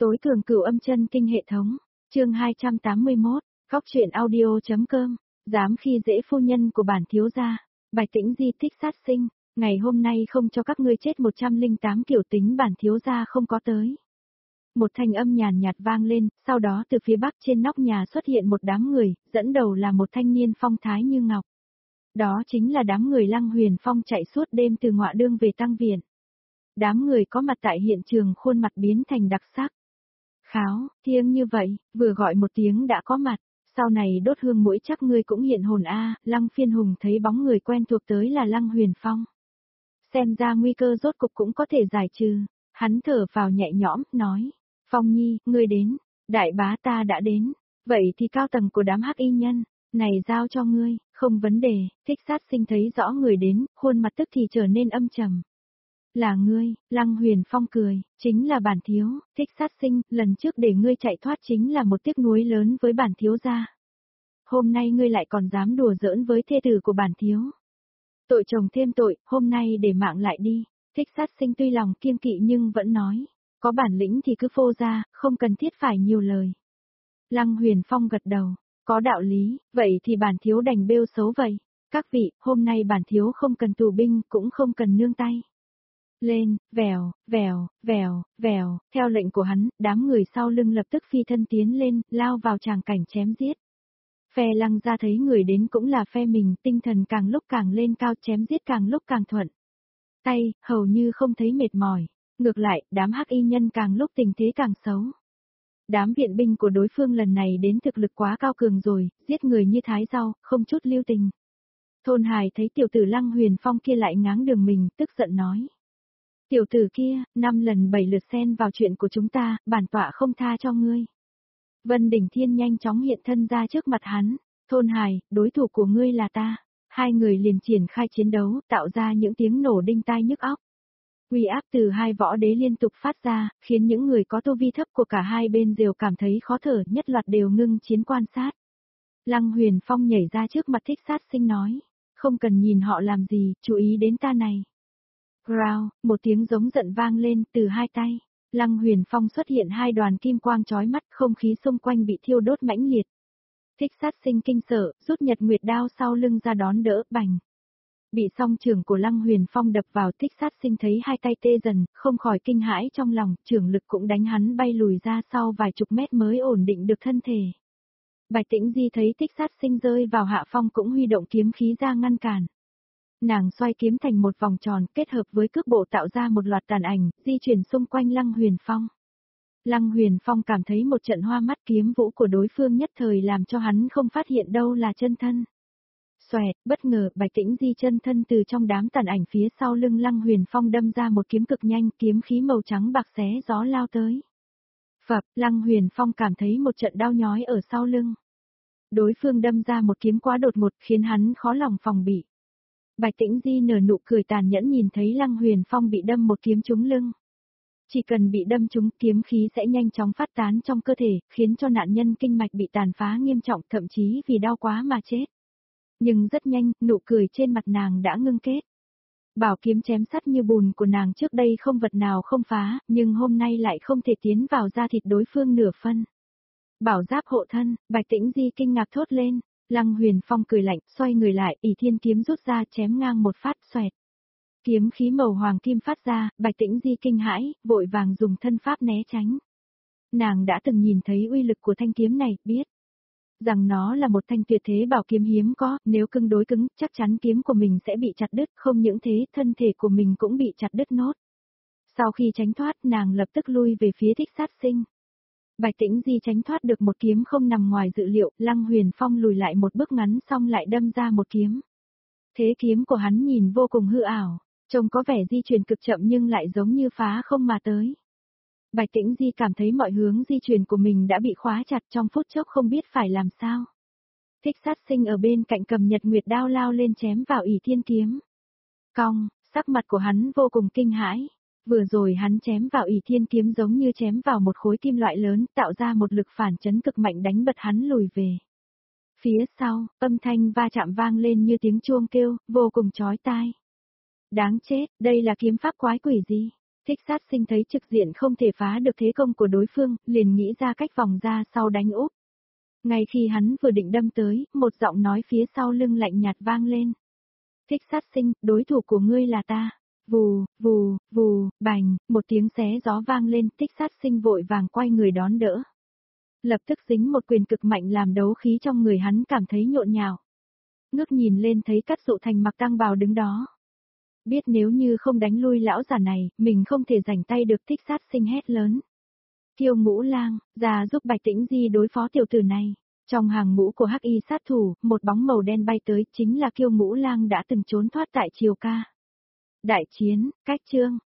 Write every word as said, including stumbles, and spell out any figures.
Tối cường cửu âm chân kinh hệ thống, chương hai trăm tám mươi mốt, góc truyện audio.com, dám khi dễ phu nhân của bản thiếu gia, Bạch Tĩnh Di thích sát sinh, ngày hôm nay không cho các ngươi chết một trăm linh tám kiểu tính bản thiếu gia không có tới. Một thanh âm nhàn nhạt vang lên, sau đó từ phía bắc trên nóc nhà xuất hiện một đám người, dẫn đầu là một thanh niên phong thái như ngọc. Đó chính là đám người Lăng Huyền Phong chạy suốt đêm từ Ngọa Đương về Tăng Viện. Đám người có mặt tại hiện trường khuôn mặt biến thành đặc sắc. Kháo, thiêng như vậy, vừa gọi một tiếng đã có mặt, sau này đốt hương mũi chắc ngươi cũng hiện hồn a. Lăng Phiên Hùng thấy bóng người quen thuộc tới là Lăng Huyền Phong. Xem ra nguy cơ rốt cục cũng có thể giải trừ, hắn thở vào nhẹ nhõm, nói, Phong Nhi, ngươi đến, đại bá ta đã đến, vậy thì cao tầng của đám hắc y nhân, này giao cho ngươi, không vấn đề. Thích sát sinh thấy rõ người đến, khuôn mặt tức thì trở nên âm trầm. Là ngươi, Lăng Huyền Phong cười, chính là bản thiếu. Thích sát sinh, lần trước để ngươi chạy thoát chính là một tiếc nuối lớn với bản thiếu gia. Hôm nay ngươi lại còn dám đùa giỡn với thê tử của bản thiếu. Tội chồng thêm tội, hôm nay để mạng lại đi. Thích sát sinh tuy lòng kiêng kỵ nhưng vẫn nói, có bản lĩnh thì cứ phô ra, không cần thiết phải nhiều lời. Lăng Huyền Phong gật đầu, có đạo lý, vậy thì bản thiếu đành bêu xấu vậy. Các vị, hôm nay bản thiếu không cần tù binh, cũng không cần nương tay. Lên, vèo, vèo, vèo, vèo, theo lệnh của hắn, đám người sau lưng lập tức phi thân tiến lên, lao vào tràng cảnh chém giết. Phe Lăng gia thấy người đến cũng là phe mình, tinh thần càng lúc càng lên cao, chém giết càng lúc càng thuận. Tay, hầu như không thấy mệt mỏi. Ngược lại, đám hắc y nhân càng lúc tình thế càng xấu. Đám viện binh của đối phương lần này đến thực lực quá cao cường rồi, giết người như thái rau, không chút lưu tình. Thôn Hải thấy tiểu tử Lăng Huyền Phong kia lại ngáng đường mình, tức giận nói. Tiểu tử kia, năm lần bảy lượt xen vào chuyện của chúng ta, bản tọa không tha cho ngươi. Vân Đỉnh Thiên nhanh chóng hiện thân ra trước mặt hắn, Thôn Hải, đối thủ của ngươi là ta. Hai người liền triển khai chiến đấu, tạo ra những tiếng nổ đinh tai nhức óc. Uy áp từ hai võ đế liên tục phát ra, khiến những người có tu vi thấp của cả hai bên đều cảm thấy khó thở, nhất loạt đều ngưng chiến quan sát. Lăng Huyền Phong nhảy ra trước mặt thích sát sinh nói, không cần nhìn họ làm gì, chú ý đến ta này. Growl, một tiếng giống giận vang lên từ hai tay. Lăng Huyền Phong xuất hiện hai đoàn kim quang chói mắt, không khí xung quanh bị thiêu đốt mãnh liệt. Thích sát sinh kinh sợ, rút nhật nguyệt đao sau lưng ra đón đỡ, bành. Bị song trưởng của Lăng Huyền Phong đập vào, thích sát sinh thấy hai tay tê dần, không khỏi kinh hãi trong lòng, trưởng lực cũng đánh hắn bay lùi ra sau vài chục mét mới ổn định được thân thể. Bạch Tĩnh Di thấy thích sát sinh rơi vào hạ phong cũng huy động kiếm khí ra ngăn cản. Nàng xoay kiếm thành một vòng tròn, kết hợp với cước bộ tạo ra một loạt tàn ảnh, di chuyển xung quanh Lăng Huyền Phong. Lăng Huyền Phong cảm thấy một trận hoa mắt, kiếm vũ của đối phương nhất thời làm cho hắn không phát hiện đâu là chân thân. Xoẹt, bất ngờ, Bạch Tĩnh Di chân thân từ trong đám tàn ảnh phía sau lưng Lăng Huyền Phong đâm ra một kiếm cực nhanh, kiếm khí màu trắng bạc xé gió lao tới. Phập, Lăng Huyền Phong cảm thấy một trận đau nhói ở sau lưng. Đối phương đâm ra một kiếm quá đột ngột khiến hắn khó lòng phòng bị. Bạch Tĩnh Di nở nụ cười tàn nhẫn nhìn thấy Lăng Huyền Phong bị đâm một kiếm trúng lưng. Chỉ cần bị đâm trúng, kiếm khí sẽ nhanh chóng phát tán trong cơ thể, khiến cho nạn nhân kinh mạch bị tàn phá nghiêm trọng, thậm chí vì đau quá mà chết. Nhưng rất nhanh, nụ cười trên mặt nàng đã ngưng kết. Bảo kiếm chém sắt như bùn của nàng trước đây không vật nào không phá, nhưng hôm nay lại không thể tiến vào da thịt đối phương nửa phân. Bảo giáp hộ thân, Bạch Tĩnh Di kinh ngạc thốt lên. Lăng Huyền Phong cười lạnh, xoay người lại, ỷ thiên kiếm rút ra chém ngang một phát, xoẹt. Kiếm khí màu hoàng kim phát ra, Bạch Tĩnh Di kinh hãi, vội vàng dùng thân pháp né tránh. Nàng đã từng nhìn thấy uy lực của thanh kiếm này, biết rằng nó là một thanh tuyệt thế bảo kiếm hiếm có, nếu cứng đối cứng, chắc chắn kiếm của mình sẽ bị chặt đứt, không những thế, thân thể của mình cũng bị chặt đứt nốt. Sau khi tránh thoát, nàng lập tức lui về phía thích sát sinh. Bạch Tĩnh Di tránh thoát được một kiếm không nằm ngoài dự liệu, Lăng Huyền Phong lùi lại một bước ngắn xong lại đâm ra một kiếm. Thế kiếm của hắn nhìn vô cùng hư ảo, trông có vẻ di chuyển cực chậm nhưng lại giống như phá không mà tới. Bạch Tĩnh Di cảm thấy mọi hướng di chuyển của mình đã bị khóa chặt, trong phút chốc không biết phải làm sao. Thích sát sinh ở bên cạnh cầm nhật nguyệt đao lao lên chém vào ỷ thiên kiếm. Cong, sắc mặt của hắn vô cùng kinh hãi. Vừa rồi hắn chém vào ỷ thiên kiếm giống như chém vào một khối kim loại lớn, tạo ra một lực phản chấn cực mạnh đánh bật hắn lùi về. Phía sau, âm thanh va chạm vang lên như tiếng chuông kêu, vô cùng chói tai. Đáng chết, đây là kiếm pháp quái quỷ gì? Thích sát sinh thấy trực diện không thể phá được thế công của đối phương, liền nghĩ ra cách vòng ra sau đánh úp. Ngay khi hắn vừa định đâm tới, một giọng nói phía sau lưng lạnh nhạt vang lên. Thích sát sinh, đối thủ của ngươi là ta. Vù, vù, vù, bành, một tiếng xé gió vang lên, thích sát sinh vội vàng quay người đón đỡ. Lập tức dính một quyền cực mạnh làm đấu khí trong người hắn cảm thấy nhộn nhạo. Ngước nhìn lên thấy Cát Dụ Thành mặc tăng bào đứng đó. Biết nếu như không đánh lui lão già này, mình không thể giành tay được, thích sát sinh hét lớn. Kiêu Ngũ Lang, ra giúp Bạch Tĩnh Di đối phó tiểu tử này. Trong hàng ngũ của hắc y sát thủ, một bóng màu đen bay tới, chính là Kiêu Ngũ Lang đã từng trốn thoát tại Triều Ca. Đại chiến, cách chương.